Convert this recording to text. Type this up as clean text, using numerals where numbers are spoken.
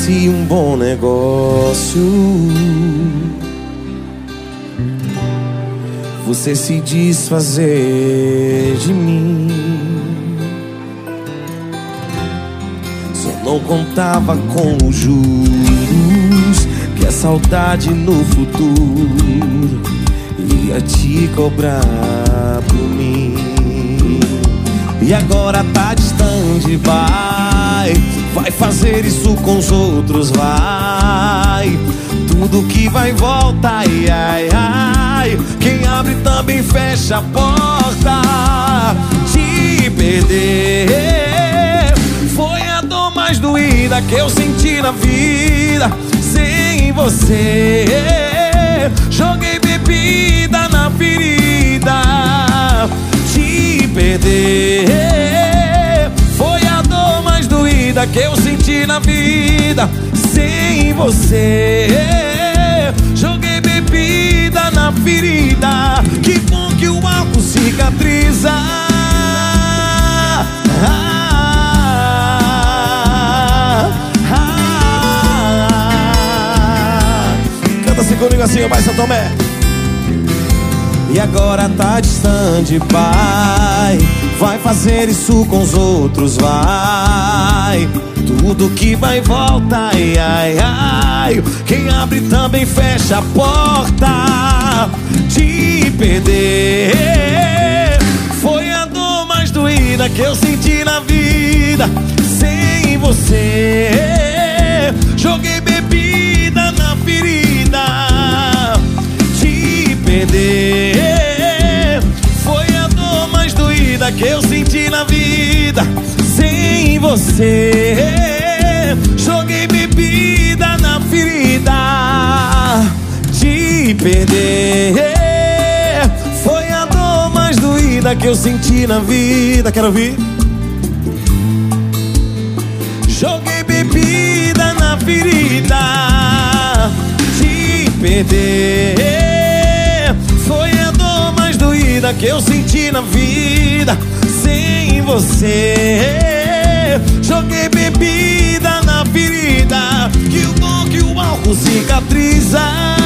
parecia um bom negócio. Você se desfazer de mim. Só não contava com os juros, que a saudade no futuro ia te cobrar por mim. E agora tá distante, vai fazer isso com os outros, vai. Tudo que vai volta, ai, ai, ai. Quem abre também fecha a porta. Te perder foi a dor mais doída que eu senti na vida. Sem você joguei bebida na ferida. Te perder foi a dor mais doída que eu senti na vida. Sem você joguei bebida na ferida. Que bom que o álcool cicatriza. Canta assim comigo assim, vai, São Tomé. E agora tá distante, vai fazer isso com os outros, vai. Tudo que vai e volta, ai, ai, ai. Quem abre também fecha a porta. Te perder foi a dor mais doída que eu senti na vida. Sem você joguei bebida na ferida. Te perder foi a dor mais doída que eu senti na vida. Sem você joguei bebida na ferida. Te perder foi a dor mais doída que eu senti na vida. Quero ouvir. Joguei bebida na ferida. Te perder foi a dor mais doída que eu senti na vida. Sem você joguei bebida na ferida. Que o bom que o álcool cicatriza.